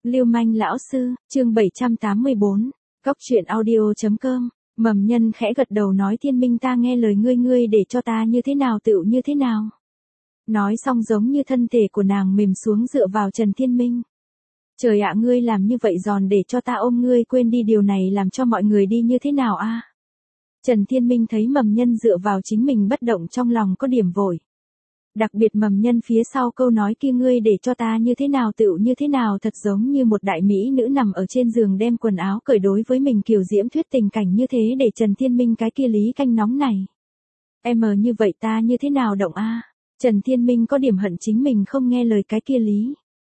Lưu manh lão sư, chương 784, Cóc truyện audio.com. Mầm nhân khẽ gật đầu nói Thiên Minh ta nghe lời ngươi để cho ta như thế nào tựu như thế nào. Nói xong giống như thân thể của nàng mềm xuống dựa vào Trần Thiên Minh. Trời ạ ngươi làm như vậy giòn để cho ta ôm ngươi quên đi điều này làm cho mọi người đi như thế nào a? Trần Thiên Minh thấy mầm nhân dựa vào chính mình bất động trong lòng có điểm vội. Đặc biệt mầm nhân phía sau câu nói kia ngươi để cho ta như thế nào tựu như thế nào thật giống như một đại mỹ nữ nằm ở trên giường đem quần áo cởi đối với mình kiều diễm thuyết tình cảnh như thế để Trần Thiên Minh cái kia lý canh nóng này. Em như vậy ta như thế nào động a? Trần Thiên Minh có điểm hận chính mình không nghe lời cái kia lý.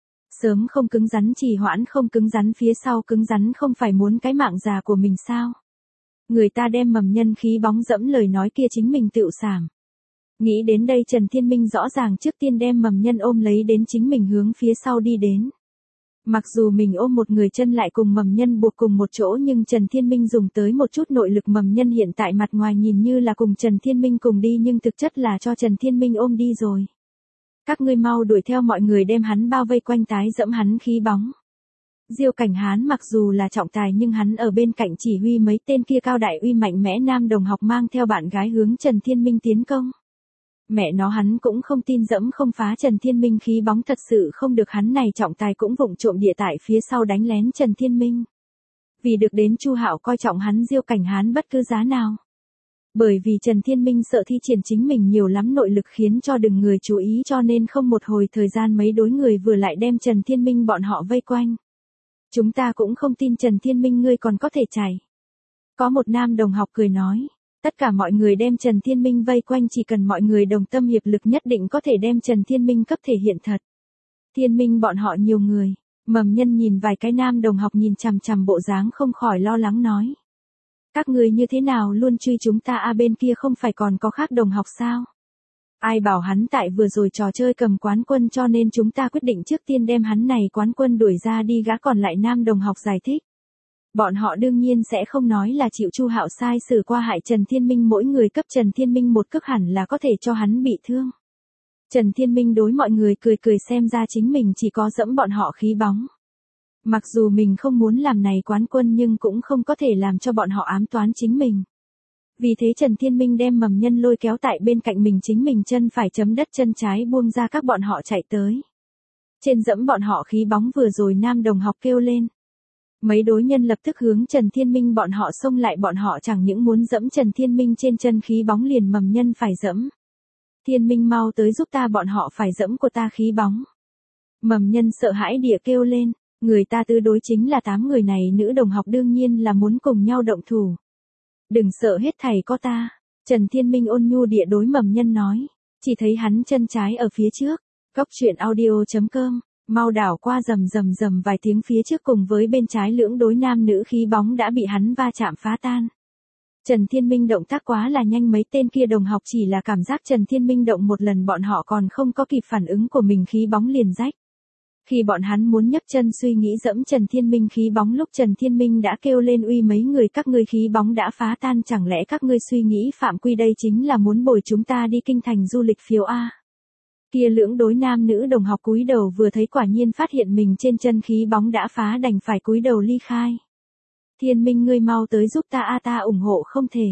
Sớm không cứng rắn trì hoãn không cứng rắn phía sau cứng rắn không phải muốn cái mạng già của mình sao? Người ta đem mầm nhân khí bóng dẫm lời nói kia chính mình tựu sảm. Nghĩ đến đây Trần Thiên Minh rõ ràng trước tiên đem mầm nhân ôm lấy đến chính mình hướng phía sau đi đến. Mặc dù mình ôm một người chân lại cùng mầm nhân buộc cùng một chỗ nhưng Trần Thiên Minh dùng tới một chút nội lực mầm nhân hiện tại mặt ngoài nhìn như là cùng Trần Thiên Minh cùng đi nhưng thực chất là cho Trần Thiên Minh ôm đi rồi. Các ngươi mau đuổi theo mọi người đem hắn bao vây quanh tái dẫm hắn khí bóng. Diêu Cảnh Hán mặc dù là trọng tài nhưng hắn ở bên cạnh chỉ huy mấy tên kia cao đại uy mạnh mẽ nam đồng học mang theo bạn gái hướng Trần Thiên Minh tiến công. Mẹ nó hắn cũng không tin dẫm không phá Trần Thiên Minh khí bóng thật sự không được hắn này trọng tài cũng vụng trộm địa tại phía sau đánh lén Trần Thiên Minh. Vì được đến Chu Hạo coi trọng hắn Diêu Cảnh Hán bất cứ giá nào. Bởi vì Trần Thiên Minh sợ thi triển chính mình nhiều lắm nội lực khiến cho đừng người chú ý cho nên không một hồi thời gian mấy đối người vừa lại đem Trần Thiên Minh bọn họ vây quanh. Chúng ta cũng không tin Trần Thiên Minh ngươi còn có thể chạy. Có một nam đồng học cười nói. Tất cả mọi người đem Trần Thiên Minh vây quanh chỉ cần mọi người đồng tâm hiệp lực nhất định có thể đem Trần Thiên Minh cấp thể hiện thật. Thiên Minh bọn họ nhiều người. Mầm nhân nhìn vài cái nam đồng học nhìn chằm chằm bộ dáng không khỏi lo lắng nói. Các người như thế nào luôn truy chúng ta bên kia không phải còn có khác đồng học sao? Ai bảo hắn tại vừa rồi trò chơi cầm quán quân cho nên chúng ta quyết định trước tiên đem hắn này quán quân đuổi ra đi gã còn lại nam đồng học giải thích. Bọn họ đương nhiên sẽ không nói là chịu Chu Hạo sai xử qua hại Trần Thiên Minh mỗi người cấp Trần Thiên Minh một cước hẳn là có thể cho hắn bị thương. Trần Thiên Minh đối mọi người cười xem ra chính mình chỉ có dẫm bọn họ khí bóng. Mặc dù mình không muốn làm này quán quân nhưng cũng không có thể làm cho bọn họ ám toán chính mình. Vì thế Trần Thiên Minh đem mầm nhân lôi kéo tại bên cạnh mình chính mình chân phải chấm đất chân trái buông ra các bọn họ chạy tới. Trên dẫm bọn họ khí bóng vừa rồi nam đồng học kêu lên. Mấy đối nhân lập tức hướng Trần Thiên Minh bọn họ xông lại bọn họ chẳng những muốn dẫm Trần Thiên Minh trên chân khí bóng liền mầm nhân phải dẫm. Thiên Minh mau tới giúp ta bọn họ phải dẫm của ta khí bóng. Mầm nhân sợ hãi địa kêu lên, người ta tư đối chính là 8 người này nữ đồng học đương nhiên là muốn cùng nhau động thủ. Đừng sợ hết thầy có ta, Trần Thiên Minh ôn nhu địa đối mầm nhân nói, chỉ thấy hắn chân trái ở phía trước, Cóc truyện audio.com. Mau đảo qua rầm vài tiếng phía trước cùng với bên trái lưỡng đối nam nữ khí bóng đã bị hắn va chạm phá tan. Trần Thiên Minh động tác quá là nhanh mấy tên kia đồng học chỉ là cảm giác Trần Thiên Minh động một lần bọn họ còn không có kịp phản ứng của mình khí bóng liền rách. Khi bọn hắn muốn nhấc chân suy nghĩ dẫm Trần Thiên Minh khí bóng lúc Trần Thiên Minh đã kêu lên uy mấy người các ngươi khí bóng đã phá tan chẳng lẽ các ngươi suy nghĩ phạm quy đây chính là muốn bồi chúng ta đi kinh thành du lịch phiếu A. Kia lưỡng đối nam nữ đồng học cúi đầu vừa thấy quả nhiên phát hiện mình trên chân khí bóng đã phá đành phải cúi đầu ly khai. Thiên Minh ngươi mau tới giúp ta ta ủng hộ không thể.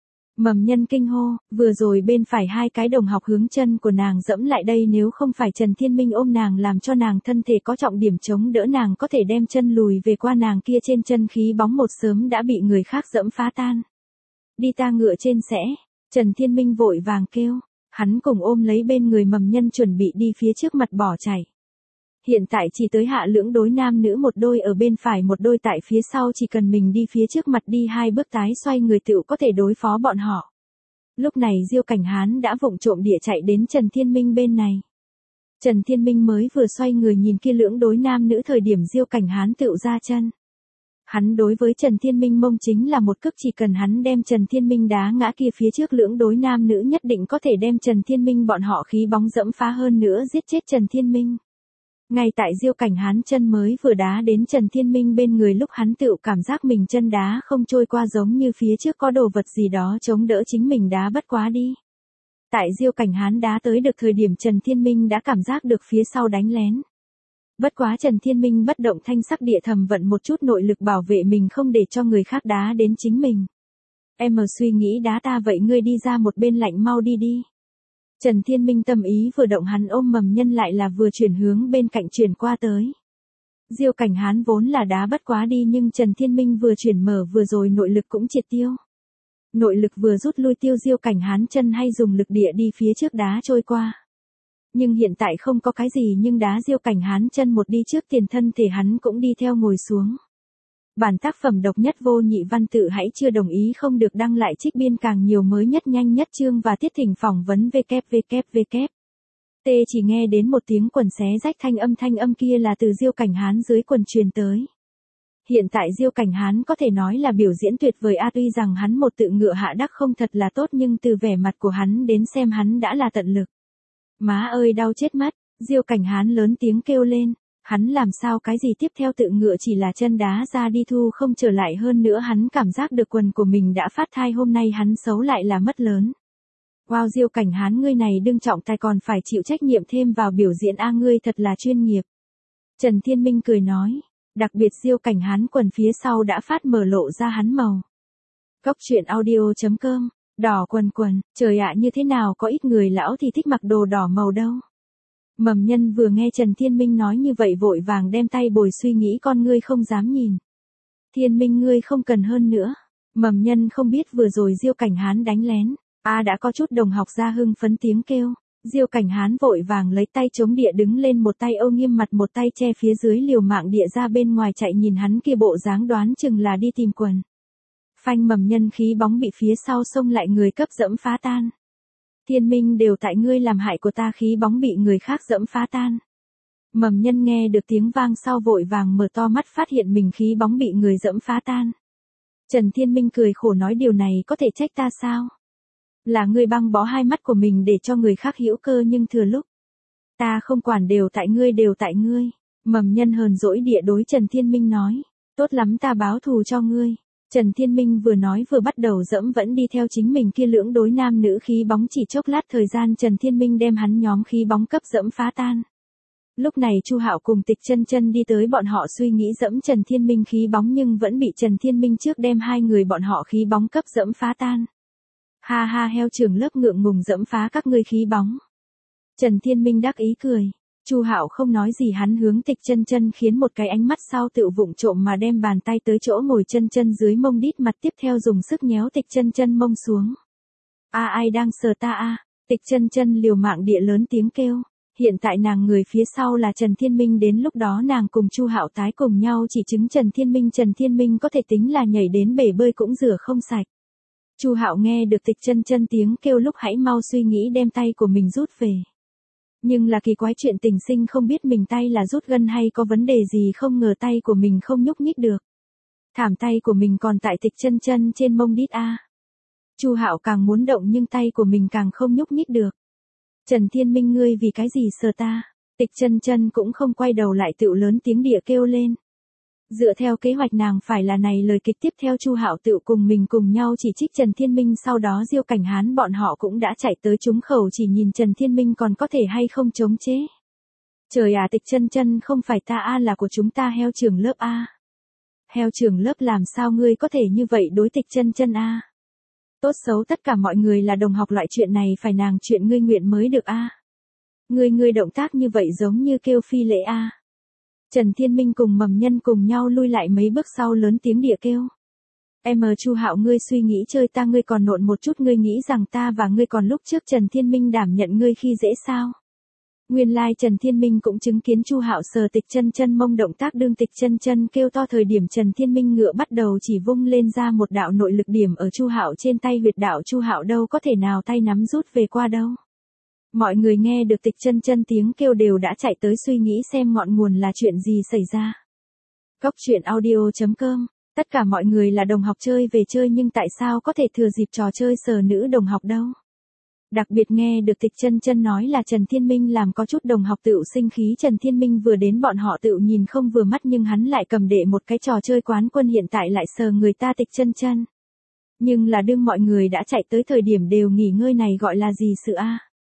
Mầm nhân kinh hô, vừa rồi bên phải hai cái đồng học hướng chân của nàng dẫm lại đây nếu không phải Trần Thiên Minh ôm nàng làm cho nàng thân thể có trọng điểm chống đỡ nàng có thể đem chân lùi về qua nàng kia trên chân khí bóng một sớm đã bị người khác dẫm phá tan. Đi ta ngựa trên sẽ, Trần Thiên Minh vội vàng kêu. Hắn cùng ôm lấy bên người mầm nhân chuẩn bị đi phía trước mặt bỏ chạy. Hiện tại chỉ tới hạ lưỡng đối nam nữ một đôi ở bên phải một đôi tại phía sau chỉ cần mình đi phía trước mặt đi hai bước tái xoay người tựu có thể đối phó bọn họ. Lúc này Diêu Cảnh Hán đã vụng trộm địa chạy đến Trần Thiên Minh bên này. Trần Thiên Minh mới vừa xoay người nhìn kia lưỡng đối nam nữ thời điểm Diêu Cảnh Hán tựu ra chân. Hắn đối với Trần Thiên Minh mông chính là một cước chỉ cần hắn đem Trần Thiên Minh đá ngã kia phía trước lưỡng đối nam nữ nhất định có thể đem Trần Thiên Minh bọn họ khí bóng dẫm phá hơn nữa giết chết Trần Thiên Minh. Ngay tại Diêu Cảnh Hán chân mới vừa đá đến Trần Thiên Minh bên người lúc hắn tự cảm giác mình chân đá không trôi qua giống như phía trước có đồ vật gì đó chống đỡ chính mình đá bất quá đi. Tại Diêu Cảnh Hán đá tới được thời điểm Trần Thiên Minh đã cảm giác được phía sau đánh lén. Bất quá Trần Thiên Minh bất động thanh sắc địa thầm vận một chút nội lực bảo vệ mình không để cho người khác đá đến chính mình. Em suy nghĩ đá ta vậy ngươi đi ra một bên lạnh mau đi đi. Trần Thiên Minh tâm ý vừa động hắn ôm Mầm Nhân lại là vừa chuyển hướng bên cạnh chuyển qua tới. Diêu Cảnh Hán vốn là đá bất quá đi nhưng Trần Thiên Minh vừa chuyển mở vừa rồi nội lực cũng triệt tiêu. Nội lực vừa rút lui tiêu Diêu Cảnh Hán chân hay dùng lực địa đi phía trước đá trôi qua. Nhưng hiện tại không có cái gì nhưng đá Diêu Cảnh Hán chân một đi trước tiền thân thể hắn cũng đi theo ngồi xuống. Bản tác phẩm độc nhất vô nhị văn tự hãy chưa đồng ý không được đăng lại trích biên càng nhiều mới nhất nhanh nhất chương và tiết thỉnh phỏng vấn www. T chỉ nghe đến một tiếng quần xé rách thanh âm kia là từ Diêu Cảnh Hán dưới quần truyền tới. Hiện tại Diêu Cảnh Hán có thể nói là biểu diễn tuyệt vời tuy rằng hắn một tự ngựa hạ đắc không thật là tốt nhưng từ vẻ mặt của hắn đến xem hắn đã là tận lực. Má ơi đau chết mắt, Diêu Cảnh Hán lớn tiếng kêu lên, hắn làm sao cái gì tiếp theo tự ngựa chỉ là chân đá ra đi thu không trở lại hơn nữa hắn cảm giác được quần của mình đã phát thai hôm nay hắn xấu lại là mất lớn. Wow Diêu Cảnh Hán ngươi này đương trọng tài còn phải chịu trách nhiệm thêm vào biểu diễn ngươi thật là chuyên nghiệp. Trần Thiên Minh cười nói, đặc biệt Diêu Cảnh Hán quần phía sau đã phát mở lộ ra hắn màu. Cốc truyện audio.com, đỏ quần, trời ạ như thế nào có ít người lão thì thích mặc đồ đỏ màu đâu. Mầm Nhân vừa nghe Trần Thiên Minh nói như vậy vội vàng đem tay bồi suy nghĩ con ngươi không dám nhìn. Thiên Minh ngươi không cần hơn nữa. Mầm Nhân không biết vừa rồi Diêu Cảnh Hán đánh lén. Đã có chút đồng học ra hưng phấn tiếng kêu. Diêu Cảnh Hán vội vàng lấy tay chống địa đứng lên một tay âu nghiêm mặt một tay che phía dưới liều mạng địa ra bên ngoài chạy nhìn hắn kia bộ dáng đoán chừng là đi tìm quần. Phanh Mầm Nhân khí bóng bị phía sau xông lại người cấp dẫm phá tan. Thiên Minh đều tại ngươi làm hại của ta khí bóng bị người khác dẫm phá tan. Mầm Nhân nghe được tiếng vang sau vội vàng mở to mắt phát hiện mình khí bóng bị người dẫm phá tan. Trần Thiên Minh cười khổ nói điều này có thể trách ta sao? Là ngươi băng bó hai mắt của mình để cho người khác hữu cơ nhưng thừa lúc. Ta không quản đều tại ngươi. Mầm Nhân hờn dỗi địa đối Trần Thiên Minh nói. Tốt lắm ta báo thù cho ngươi. Trần Thiên Minh vừa nói vừa bắt đầu dẫm vẫn đi theo chính mình kia lưỡng đối nam nữ khí bóng chỉ chốc lát thời gian Trần Thiên Minh đem hắn nhóm khí bóng cấp dẫm phá tan. Lúc này Chu Hạo cùng Tịch Chân đi tới bọn họ suy nghĩ dẫm Trần Thiên Minh khí bóng nhưng vẫn bị Trần Thiên Minh trước đem hai người bọn họ khí bóng cấp dẫm phá tan. Ha ha heo trưởng lớp ngượng ngùng dẫm phá các ngươi khí bóng. Trần Thiên Minh đắc ý cười. Chu Hạo không nói gì hắn hướng Tịch Chân khiến một cái ánh mắt sau tự vụng trộm mà đem bàn tay tới chỗ ngồi Chân dưới mông đít mặt tiếp theo dùng sức nhéo Tịch Chân mông xuống. Ai đang sờ ta Tịch Chân liều mạng địa lớn tiếng kêu. Hiện tại nàng người phía sau là Trần Thiên Minh đến lúc đó nàng cùng Chu Hạo tái cùng nhau chỉ chứng Trần Thiên Minh có thể tính là nhảy đến bể bơi cũng rửa không sạch. Chu Hạo nghe được Tịch Chân tiếng kêu lúc hãy mau suy nghĩ đem tay của mình rút về. Nhưng là kỳ quái chuyện tình sinh không biết mình tay là rút gân hay có vấn đề gì không ngờ tay của mình không nhúc nhích được. Thảm tay của mình còn tại Tịch Chân trên mông đít Chu Hạo càng muốn động nhưng tay của mình càng không nhúc nhích được. Trần Thiên Minh ngươi vì cái gì sờ ta? Tịch Chân cũng không quay đầu lại tựu lớn tiếng địa kêu lên. Dựa theo kế hoạch nàng phải là này lời kịch tiếp theo Chu Hạo tựu cùng mình cùng nhau chỉ trích Trần Thiên Minh sau đó Diêu Cảnh Hán bọn họ cũng đã chạy tới trúng khẩu chỉ nhìn Trần Thiên Minh còn có thể hay không chống chế. Trời Tịch Chân không phải ta là của chúng ta heo trưởng lớp Heo trưởng lớp làm sao ngươi có thể như vậy đối Tịch Chân Tốt xấu tất cả mọi người là đồng học loại chuyện này phải nàng chuyện ngươi nguyện mới được Ngươi động tác như vậy giống như kêu phi lễ Trần Thiên Minh cùng Mầm Nhân cùng nhau lui lại mấy bước sau lớn tiếng địa kêu. Chu Hạo ngươi suy nghĩ chơi ta ngươi còn nộn một chút ngươi nghĩ rằng ta và ngươi còn lúc trước Trần Thiên Minh đảm nhận ngươi khi dễ sao. Nguyên lai Trần Thiên Minh cũng chứng kiến Chu Hạo sờ Tịch Chân mông động tác đương Tịch Chân kêu to thời điểm Trần Thiên Minh ngựa bắt đầu chỉ vung lên ra một đạo nội lực điểm ở Chu Hạo trên tay huyệt đạo Chu Hạo đâu có thể nào tay nắm rút về qua đâu. Mọi người nghe được Tịch Chân tiếng kêu đều đã chạy tới suy nghĩ xem ngọn nguồn là chuyện gì xảy ra. Cốc truyện audio.com, tất cả mọi người là đồng học chơi về chơi nhưng tại sao có thể thừa dịp trò chơi sờ nữ đồng học đâu. Đặc biệt nghe được Tịch Chân nói là Trần Thiên Minh làm có chút đồng học tựu sinh khí Trần Thiên Minh vừa đến bọn họ tựu nhìn không vừa mắt nhưng hắn lại cầm đệ một cái trò chơi quán quân hiện tại lại sờ người ta Tịch Chân. Nhưng là đương mọi người đã chạy tới thời điểm đều nghỉ ngơi này gọi là gì sự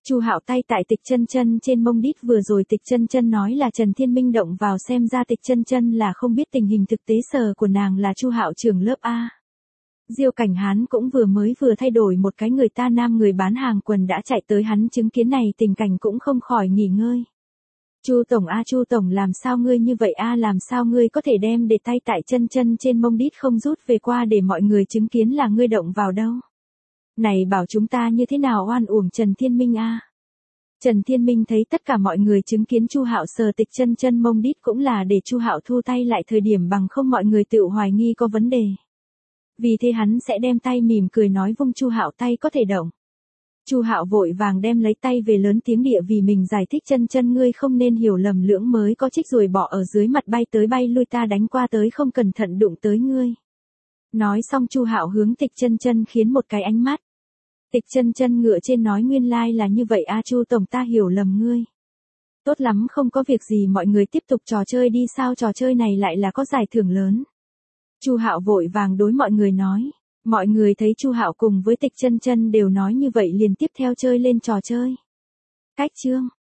Chu Hạo tay tại Tịch Chân Chân trên mông đít, vừa rồi Tịch Chân Chân nói là Trần Thiên Minh động vào, xem ra Tịch Chân Chân là không biết tình hình thực tế sờ của nàng là Chu Hạo trưởng lớp A. Diêu Cảnh Hán cũng vừa thay đổi một cái, người ta nam người bán hàng quần đã chạy tới, hắn chứng kiến này tình cảnh cũng không khỏi nghỉ ngơi. Chu tổng a, Chu tổng, làm sao ngươi như vậy a, làm sao ngươi có thể đem để tay tại Chân Chân trên mông đít không rút về qua để mọi người chứng kiến là ngươi động vào đâu? Này bảo chúng ta như thế nào oan uổng Trần Thiên Minh a. Trần Thiên Minh thấy tất cả mọi người chứng kiến Chu Hạo sờ Tịch Chân Chân mông đít cũng là để Chu Hạo thu tay lại thời điểm, bằng không mọi người tự hoài nghi có vấn đề. Vì thế hắn sẽ đem tay mỉm cười nói vung Chu Hạo tay có thể động. Chu Hạo vội vàng đem lấy tay về, lớn tiếng địa vì mình giải thích, Chân Chân ngươi không nên hiểu lầm lưỡng, mới có trích ruồi bọ ở dưới mặt bay tới bay lui, ta đánh qua tới không cẩn thận đụng tới ngươi. Nói xong Chu Hạo hướng Tịch Chân Chân khiến một cái ánh mắt. Tịch Chân Chân ngựa trên nói, nguyên lai là như vậy a, Chu tổng, ta hiểu lầm ngươi. Tốt lắm, không có việc gì, mọi người tiếp tục trò chơi đi, sao trò chơi này lại là có giải thưởng lớn. Chu Hạo vội vàng đối mọi người nói. Mọi người thấy Chu Hạo cùng với Tịch Chân Chân đều nói như vậy liền tiếp theo chơi lên trò chơi. Cách chương